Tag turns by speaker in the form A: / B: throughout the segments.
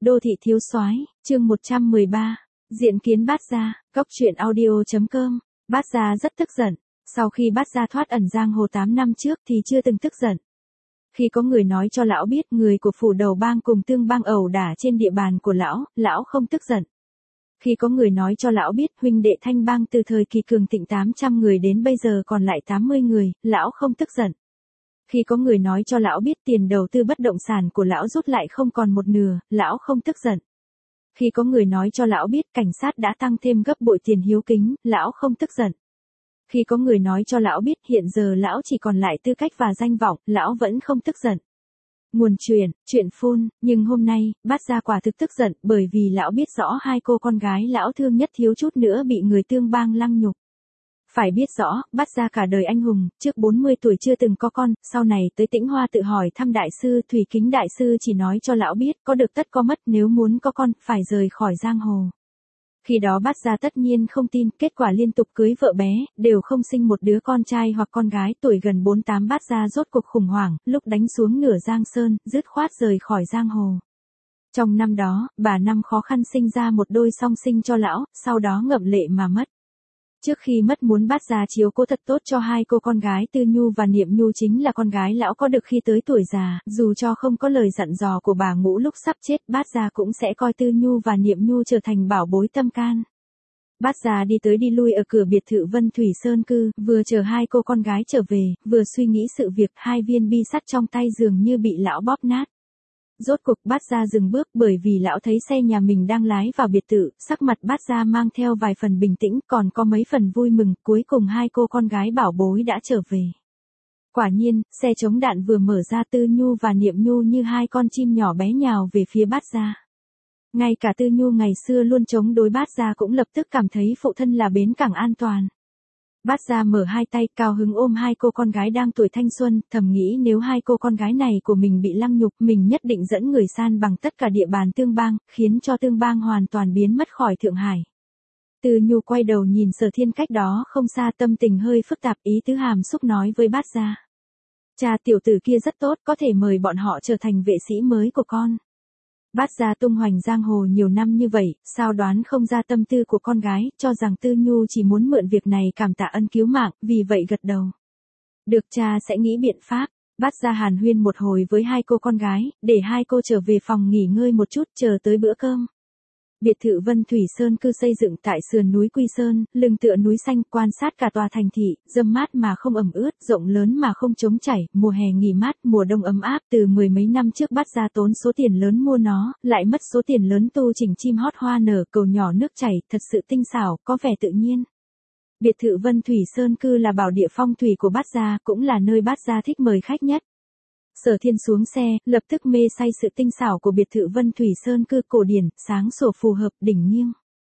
A: Đô thị thiếu soái, chương 113, diện kiến Bát Gia, cốc truyện audio.com. Bát Gia rất tức giận, sau khi Bát Gia thoát ẩn giang hồ 8 năm trước thì chưa từng tức giận. Khi có người nói cho lão biết người của phủ đầu bang cùng tương bang ẩu đả trên địa bàn của lão không tức giận. Khi có người nói cho lão biết huynh đệ Thanh bang từ thời kỳ cường thịnh 800 người đến bây giờ còn lại 80 người, lão không tức giận. Khi có người nói cho lão biết tiền đầu tư bất động sản của lão rút lại không còn một nửa, lão không tức giận. Khi có người nói cho lão biết cảnh sát đã tăng thêm gấp bội tiền hiếu kính, lão không tức giận. Khi có người nói cho lão biết hiện giờ lão chỉ còn lại tư cách và danh vọng, lão vẫn không tức giận. Nguồn chuyện phun, nhưng hôm nay, Bát Gia quả thực tức giận bởi vì lão biết rõ hai cô con gái lão thương nhất thiếu chút nữa bị người tương bang lăng nhục. Phải biết rõ, Bát Gia cả đời anh hùng, trước 40 tuổi chưa từng có con, sau này tới Tĩnh Hoa tự hỏi thăm đại sư Thủy Kính đại sư chỉ nói cho lão biết có được tất có mất, nếu muốn có con, phải rời khỏi giang hồ. Khi đó Bát Gia tất nhiên không tin, kết quả liên tục cưới vợ bé, đều không sinh một đứa con trai hoặc con gái, tuổi gần 48 Bát Gia rốt cuộc khủng hoảng, lúc đánh xuống nửa giang sơn, dứt khoát rời khỏi giang hồ. Trong năm đó, bà năm khó khăn sinh ra một đôi song sinh cho lão, sau đó ngậm lệ mà mất. Trước khi mất muốn Bát Gia chiếu cố thật tốt cho hai cô con gái Tư Nhu và Niệm Nhu chính là con gái lão có được khi tới tuổi già, dù cho không có lời dặn dò của bà Ngũ lúc sắp chết, Bát Gia cũng sẽ coi Tư Nhu và Niệm Nhu trở thành bảo bối tâm can. Bát Gia đi tới đi lui ở cửa biệt thự Vân Thủy Sơn Cư, vừa chờ hai cô con gái trở về, vừa suy nghĩ sự việc, hai viên bi sắt trong tay dường như bị lão bóp nát. Rốt cuộc Bát Gia dừng bước bởi vì lão thấy xe nhà mình đang lái vào biệt thự, sắc mặt Bát Gia mang theo vài phần bình tĩnh, còn có mấy phần vui mừng, cuối cùng hai cô con gái bảo bối đã trở về. Quả nhiên, xe chống đạn vừa mở ra, Tư Nhu và Niệm Nhu như hai con chim nhỏ bé nhào về phía Bát Gia. Ngay cả Tư Nhu ngày xưa luôn chống đối Bát Gia cũng lập tức cảm thấy phụ thân là bến cảng an toàn. Bát Gia mở hai tay cao hứng ôm hai cô con gái đang tuổi thanh xuân, thầm nghĩ nếu hai cô con gái này của mình bị lăng nhục, mình nhất định dẫn người san bằng tất cả địa bàn tương bang, khiến cho tương bang hoàn toàn biến mất khỏi Thượng Hải. Tư Nhu quay đầu nhìn Sở Thiên cách đó không xa, tâm tình hơi phức tạp, ý tứ hàm xúc nói với Bát Gia. Cha tiểu tử kia rất tốt, có thể mời bọn họ trở thành vệ sĩ mới của con. Bát Gia tung hoành giang hồ nhiều năm như vậy, sao đoán không ra tâm tư của con gái, cho rằng Tư Nhu chỉ muốn mượn việc này cảm tạ ân cứu mạng, vì vậy gật đầu. Được, cha sẽ nghĩ biện pháp. Bát Gia hàn huyên một hồi với hai cô con gái, để hai cô trở về phòng nghỉ ngơi một chút, chờ tới bữa cơm. Biệt thự Vân Thủy Sơn Cư xây dựng tại sườn núi Quy Sơn, lưng tựa núi xanh, quan sát cả tòa thành thị, râm mát mà không ẩm ướt, rộng lớn mà không trống chảy, mùa hè nghỉ mát, mùa đông ấm áp. Từ mười mấy năm trước Bát Gia tốn số tiền lớn mua nó, lại mất số tiền lớn tu chỉnh chim hót hoa nở, cầu nhỏ nước chảy, thật sự tinh xảo, có vẻ tự nhiên. Biệt thự Vân Thủy Sơn Cư là bảo địa phong thủy của Bát Gia, cũng là nơi Bát Gia thích mời khách nhất. Sở Thiên xuống xe, lập tức mê say sự tinh xảo của biệt thự Vân Thủy Sơn Cư, cổ điển, sáng sủa phù hợp, đỉnh nghiêng.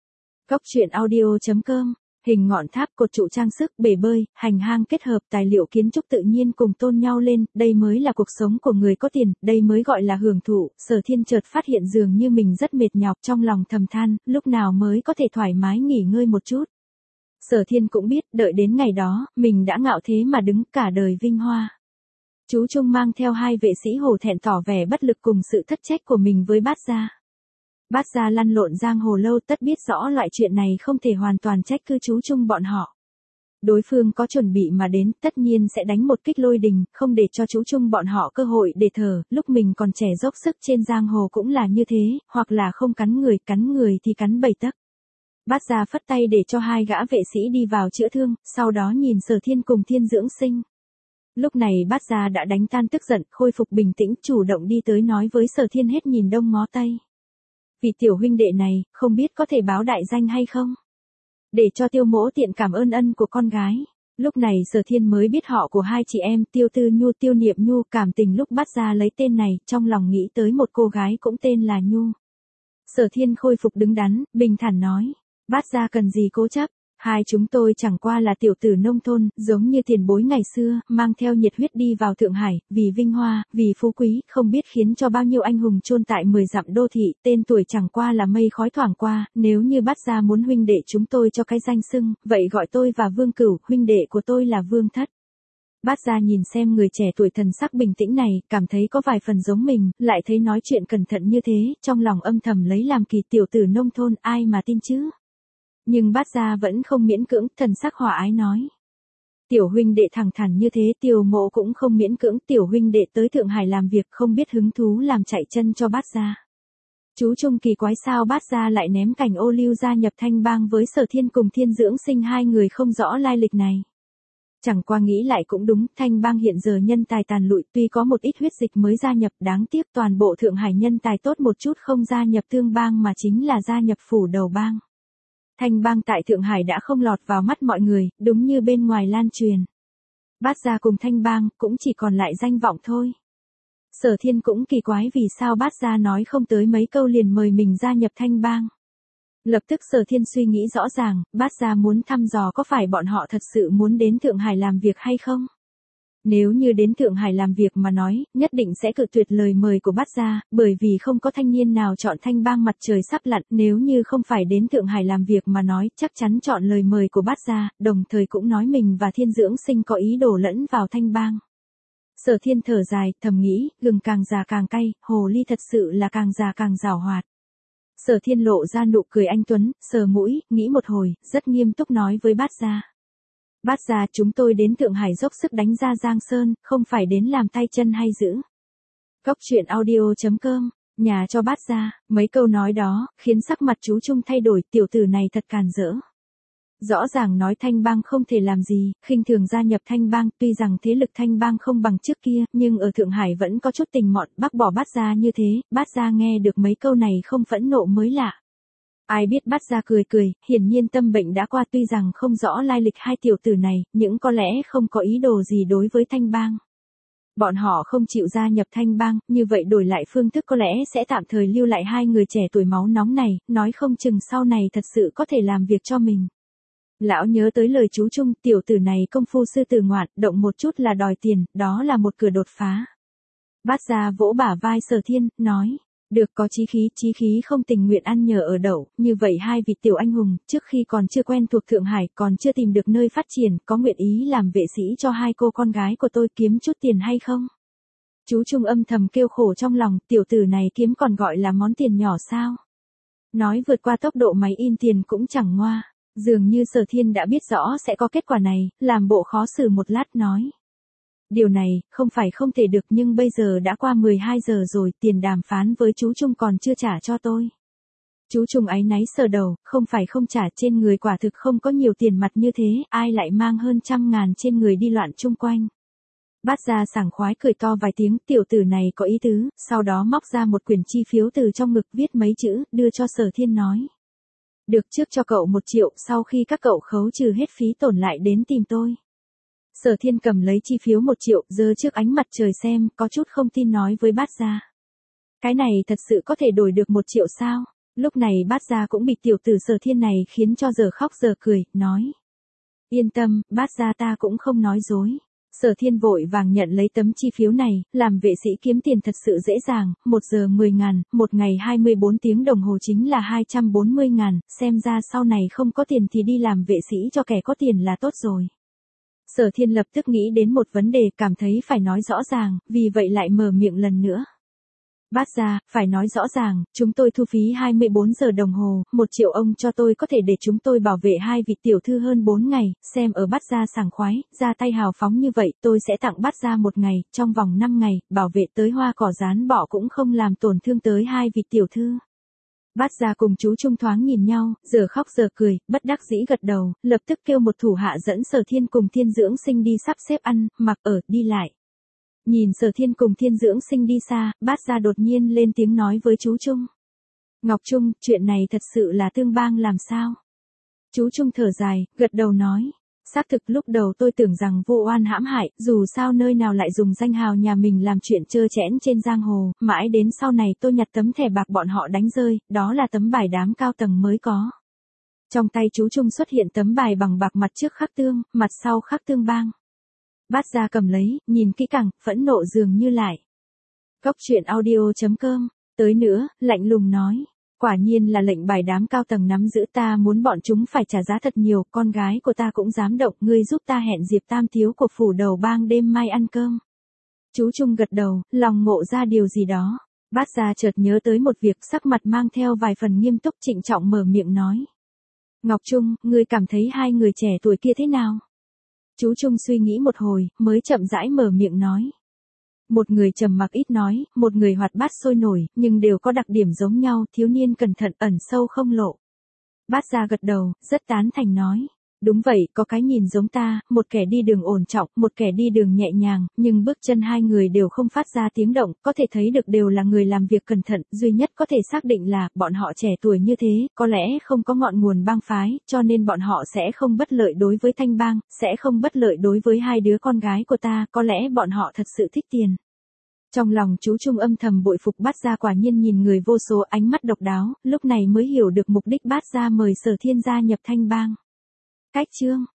A: Cốc truyện audio.com, hình ngọn tháp, cột trụ trang sức, bể bơi, hành hang kết hợp tài liệu kiến trúc tự nhiên cùng tôn nhau lên, đây mới là cuộc sống của người có tiền, đây mới gọi là hưởng thụ. Sở Thiên chợt phát hiện dường như mình rất mệt nhọc, trong lòng thầm than, lúc nào mới có thể thoải mái nghỉ ngơi một chút. Sở Thiên cũng biết, đợi đến ngày đó, mình đã ngạo thế mà đứng, cả đời vinh hoa. Chú Trung mang theo hai vệ sĩ hổ thẹn tỏ vẻ bất lực cùng sự thất trách của mình với Bát Gia. Bát Gia lăn lộn giang hồ lâu, tất biết rõ loại chuyện này không thể hoàn toàn trách cứ chú Trung bọn họ. Đối phương có chuẩn bị mà đến, tất nhiên sẽ đánh một kích lôi đình, không để cho chú Trung bọn họ cơ hội để thở, lúc mình còn trẻ dốc sức trên giang hồ cũng là như thế, hoặc là không cắn người thì cắn 7 tấc. Bát Gia phất tay để cho hai gã vệ sĩ đi vào chữa thương, sau đó nhìn Sở Thiên cùng Thiên Dưỡng Sinh. Lúc này Bát Gia đã đánh tan tức giận, khôi phục bình tĩnh, chủ động đi tới nói với Sở Thiên hết nhìn đông ngó tây. Vị tiểu huynh đệ này, không biết có thể báo đại danh hay không? Để cho Tiêu mỗ tiện cảm ơn ân của con gái. Lúc này Sở Thiên mới biết họ của hai chị em Tiêu Tư Nhu, Tiêu Niệm Nhu, cảm tình lúc Bát Gia lấy tên này, trong lòng nghĩ tới một cô gái cũng tên là Nhu. Sở Thiên khôi phục đứng đắn, bình thản nói. Bát Gia cần gì cố chấp? Hai chúng tôi chẳng qua là tiểu tử nông thôn, giống như tiền bối ngày xưa, mang theo nhiệt huyết đi vào Thượng Hải, vì vinh hoa, vì phú quý, không biết khiến cho bao nhiêu anh hùng chôn tại 10 dặm đô thị, tên tuổi chẳng qua là mây khói thoảng qua, nếu như Bát Gia muốn huynh đệ chúng tôi cho cái danh xưng, vậy gọi tôi và Vương Cửu, huynh đệ của tôi là Vương Thất. Bát Gia nhìn xem người trẻ tuổi thần sắc bình tĩnh này, cảm thấy có vài phần giống mình, lại thấy nói chuyện cẩn thận như thế, trong lòng âm thầm lấy làm kỳ, tiểu tử nông thôn ai mà tin chứ. Nhưng Bát Gia vẫn không miễn cưỡng, thần sắc hòa ái nói. Tiểu huynh đệ thẳng thắn như thế, Tiểu Mộ cũng không miễn cưỡng, tiểu huynh đệ tới Thượng Hải làm việc không biết hứng thú làm chạy chân cho Bát Gia. Chú Trung kỳ quái sao Bát Gia lại ném Cảnh Ô Lưu gia nhập Thanh Bang với Sở Thiên cùng Thiên Dưỡng Sinh, hai người không rõ lai lịch này. Chẳng qua nghĩ lại cũng đúng, Thanh Bang hiện giờ nhân tài tàn lụi, tuy có một ít huyết dịch mới gia nhập, đáng tiếc toàn bộ Thượng Hải nhân tài tốt một chút không gia nhập Thương Bang mà chính là gia nhập Phủ Đầu Bang. Thanh Bang tại Thượng Hải đã không lọt vào mắt mọi người, đúng như bên ngoài lan truyền. Bát Gia cùng Thanh Bang cũng chỉ còn lại danh vọng thôi. Sở Thiên cũng kỳ quái vì sao Bát Gia nói không tới mấy câu liền mời mình gia nhập Thanh Bang. Lập tức Sở Thiên suy nghĩ rõ ràng, Bát Gia muốn thăm dò có phải bọn họ thật sự muốn đến Thượng Hải làm việc hay không. Nếu như đến Thượng Hải làm việc mà nói, nhất định sẽ cự tuyệt lời mời của Bát Gia, bởi vì không có thanh niên nào chọn Thanh Bang, mặt trời sắp lặn, nếu như không phải đến Thượng Hải làm việc mà nói, chắc chắn chọn lời mời của Bát Gia, đồng thời cũng nói mình và Thiên Dưỡng Sinh có ý đồ lẫn vào Thanh Bang. Sở Thiên thở dài, thầm nghĩ, gừng càng già càng cay, hồ ly thật sự là càng già càng giàu hoạt. Sở Thiên lộ ra nụ cười anh tuấn, sờ mũi, nghĩ một hồi, rất nghiêm túc nói với Bát Gia. Bát Gia, chúng tôi đến Thượng Hải dốc sức đánh ra Giang Sơn, không phải đến làm tay chân hay giữ. Góc truyện audio.com, nhà cho Bát Gia, mấy câu nói đó, khiến sắc mặt chú Trung thay đổi, tiểu tử này thật càn rỡ. Rõ ràng nói Thanh Bang không thể làm gì, khinh thường gia nhập Thanh Bang, tuy rằng thế lực Thanh Bang không bằng trước kia, nhưng ở Thượng Hải vẫn có chút tình mọn, bác bỏ Bát Gia như thế, Bát Gia nghe được mấy câu này không phẫn nộ mới lạ. Ai biết Bát Gia cười cười, hiển nhiên tâm bệnh đã qua, tuy rằng không rõ lai lịch hai tiểu tử này, nhưng có lẽ không có ý đồ gì đối với Thanh Bang. Bọn họ không chịu gia nhập Thanh Bang, như vậy đổi lại phương thức có lẽ sẽ tạm thời lưu lại hai người trẻ tuổi máu nóng này, nói không chừng sau này thật sự có thể làm việc cho mình. Lão nhớ tới lời chú Trung, tiểu tử này công phu sư tử ngoạn, động một chút là đòi tiền, đó là một cửa đột phá. Bát Gia vỗ bả vai Sở Thiên, nói, được, có chí khí không tình nguyện ăn nhờ ở đậu, như vậy hai vị tiểu anh hùng, trước khi còn chưa quen thuộc Thượng Hải, còn chưa tìm được nơi phát triển, có nguyện ý làm vệ sĩ cho hai cô con gái của tôi kiếm chút tiền hay không? Chú Trung âm thầm kêu khổ trong lòng, tiểu tử này kiếm còn gọi là món tiền nhỏ sao? Nói vượt qua tốc độ máy in tiền cũng chẳng ngoa. Dường như Sở Thiên đã biết rõ sẽ có kết quả này, làm bộ khó xử một lát nói. Điều này, không phải không thể được, nhưng bây giờ đã qua 12 giờ rồi, tiền đàm phán với chú Trung còn chưa trả cho tôi. Chú Trung áy náy sờ đầu, không phải không trả, trên người quả thực không có nhiều tiền mặt như thế, ai lại mang hơn 100.000 trên người đi loạn chung quanh. Bát Gia sảng khoái cười to vài tiếng, tiểu tử này có ý tứ, sau đó móc ra một quyển chi phiếu từ trong ngực, viết mấy chữ, đưa cho Sở Thiên nói. Được, trước cho cậu 1 triệu, sau khi các cậu khấu trừ hết phí tổn lại đến tìm tôi. Sở Thiên cầm lấy chi phiếu 1 triệu, giơ trước ánh mặt trời xem, có chút không tin nói với Bát Gia. Cái này thật sự có thể đổi được 1 triệu sao? Lúc này Bát Gia cũng bị tiểu tử Sở Thiên này khiến cho giờ khóc giờ cười, nói. Yên tâm, Bát Gia ta cũng không nói dối. Sở Thiên vội vàng nhận lấy tấm chi phiếu này, làm vệ sĩ kiếm tiền thật sự dễ dàng, 1 giờ 10.000, một ngày 24 tiếng đồng hồ chính là 240.000, xem ra sau này không có tiền thì đi làm vệ sĩ cho kẻ có tiền là tốt rồi. Sở Thiên lập tức nghĩ đến một vấn đề, cảm thấy phải nói rõ ràng, vì vậy lại mở miệng lần nữa. Bát Gia, phải nói rõ ràng, chúng tôi thu phí 24 giờ đồng hồ, 1 triệu ông cho tôi có thể để chúng tôi bảo vệ hai vị tiểu thư hơn 4 ngày, xem ở Bát Gia sảng khoái, ra tay hào phóng như vậy, tôi sẽ tặng Bát Gia 1 ngày, trong vòng 5 ngày, bảo vệ tới hoa cỏ rán bọ cũng không làm tổn thương tới hai vị tiểu thư. Bát Gia cùng chú Trung thoáng nhìn nhau, giờ khóc giờ cười, bất đắc dĩ gật đầu, lập tức kêu một thủ hạ dẫn Sở Thiên cùng Thiên Dưỡng Sinh đi sắp xếp ăn, mặc ở, đi lại. Nhìn Sở Thiên cùng Thiên Dưỡng Sinh đi xa, Bát Gia đột nhiên lên tiếng nói với chú Trung. Ngọc Trung, chuyện này thật sự là Thương Bang làm sao? Chú Trung thở dài, gật đầu nói. Xác thực lúc đầu tôi tưởng rằng vô oan hãm hại, dù sao nơi nào lại dùng danh hào nhà mình làm chuyện trơ trẽn trên giang hồ, mãi đến sau này tôi nhặt tấm thẻ bạc bọn họ đánh rơi, đó là tấm bài đám cao tầng mới có. Trong tay chú Trung xuất hiện tấm bài bằng bạc, mặt trước khắc Thương, mặt sau khắc Thương Bang. Bát Gia cầm lấy, nhìn kỹ càng, phẫn nộ dường như lại. Góc truyện audio.com, tới nữa, lạnh lùng nói. Quả nhiên là lệnh bài đám cao tầng nắm giữ, ta muốn bọn chúng phải trả giá thật nhiều, con gái của ta cũng dám động, ngươi giúp ta hẹn Diệp Tam thiếu của phủ đầu bang đêm mai ăn cơm. Chú Trung gật đầu, lòng ngộ ra điều gì đó. Bát Gia chợt nhớ tới một việc, sắc mặt mang theo vài phần nghiêm túc, trịnh trọng mở miệng nói. Ngọc Trung, ngươi cảm thấy hai người trẻ tuổi kia thế nào? Chú Trung suy nghĩ một hồi, mới chậm rãi mở miệng nói. Một người trầm mặc ít nói, một người hoạt bát sôi nổi, nhưng đều có đặc điểm giống nhau, thiếu niên cẩn thận ẩn sâu không lộ. Bát Gia gật đầu, rất tán thành nói. Đúng vậy, có cái nhìn giống ta, một kẻ đi đường ổn trọng, một kẻ đi đường nhẹ nhàng, nhưng bước chân hai người đều không phát ra tiếng động, có thể thấy được đều là người làm việc cẩn thận, duy nhất có thể xác định là, bọn họ trẻ tuổi như thế, có lẽ không có ngọn nguồn bang phái, cho nên bọn họ sẽ không bất lợi đối với Thanh bang, sẽ không bất lợi đối với hai đứa con gái của ta, có lẽ bọn họ thật sự thích tiền. Trong lòng chú Trung âm thầm bội phục Bát Gia, quả nhiên nhìn người vô số, ánh mắt độc đáo, lúc này mới hiểu được mục đích Bát Gia mời Sở Thiên gia nhập Thanh bang. Cách chương